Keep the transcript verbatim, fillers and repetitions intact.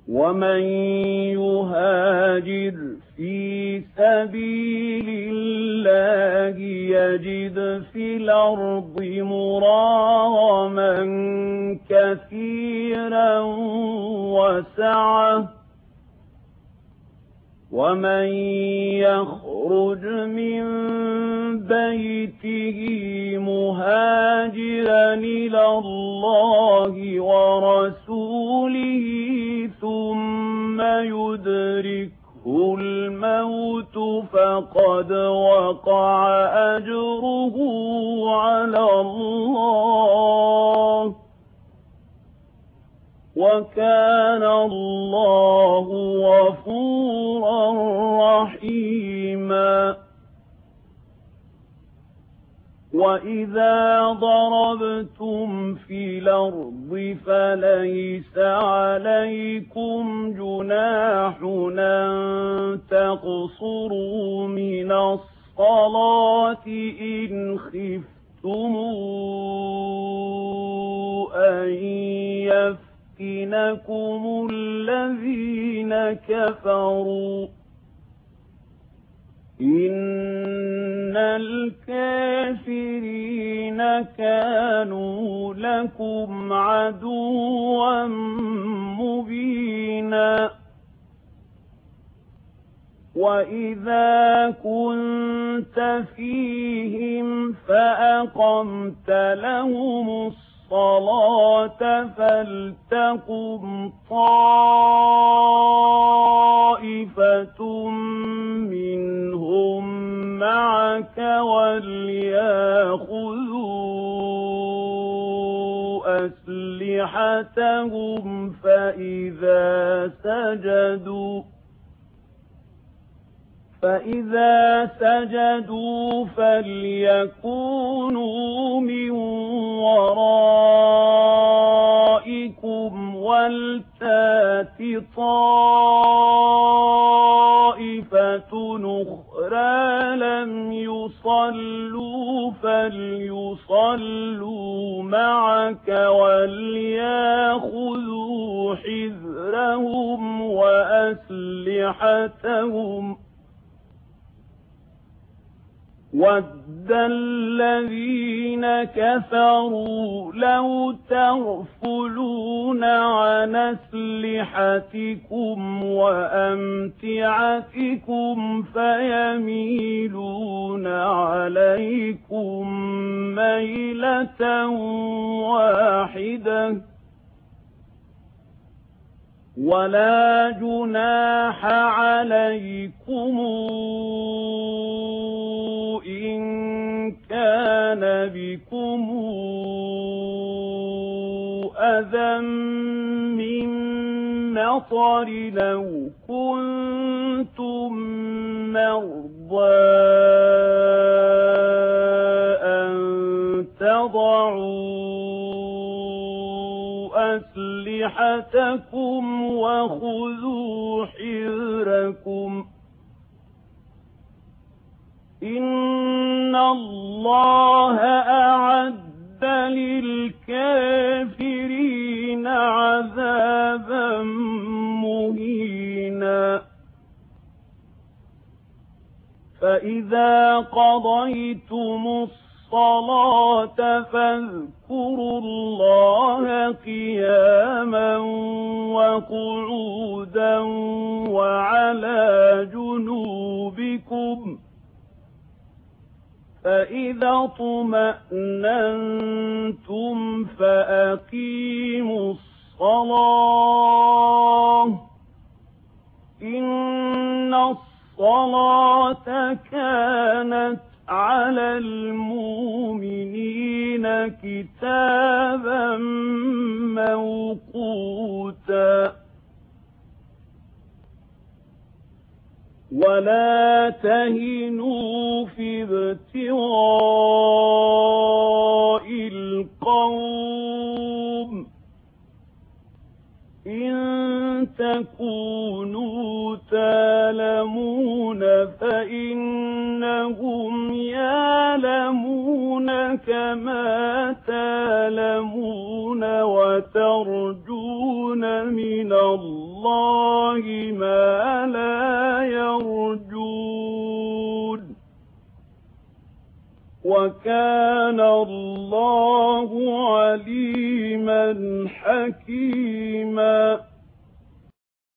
ومن يهاجر في سبيل الله يجد في الأرض مراغما كثيرا وسعة ومن يخرج من بيته مهاجرا إلى الله ورسوله ثم يدركه الموت فقد وقع أجره على الله وكان الله غفورا رحيما. وإذا ضربتم في الأرض فليس عليكم جناح أن تقصروا من الصلاة إن خفتم أن يفتنكم الذين كفروا إن الكافرين كانوا لكم عدوا مبينا. وإذا كنت فيهم فأقمت لهم الصلاة فلتقم طائفة منهم معك وليأخذوا أسلحتهم فإذا سجدوا فإذا سجدوا فليكونوا من ورائكم ولتات طائفة أخرى لم يصلوا فليصلوا معك وليأخذوا حذرهم وأسلحتهم. وَدَّ الَّذِينَ كَفَرُوا لَوْ تَغْفُلُونَ عَنْ أَسْلِحَتِكُمْ وَأَمْتِعَتِكُمْ فَيَمِيلُونَ عَلَيْكُمْ مَيْلَةً وَاحِدَةً وَلَا جُنَاحَ عَلَيْكُمْ إِن كَانَ بِكُمْ أَذًى مِّن مَّطَرٍ أَوْ كُنتُم مَّرْضَىٰ أَن تَضَعُوا أسلحتكم وخذوا حذركم إن الله أعد للكافرين عذابا مهينا. فإذا قضيتم الصلاة فاذكروا الله قياما وقعودا وعلى جنوبكم فإذا اطمأننتم فأقيموا الصلاة إن الصلاة كانت على المؤمنين كتابا موقوتا. ولا تهنوا في ابتغاء القوم إن تكونوا تعلمون فإنهم يعلمون كما تعلمون وترجون من الله ما لا يرجون وكان الله عليما حكيما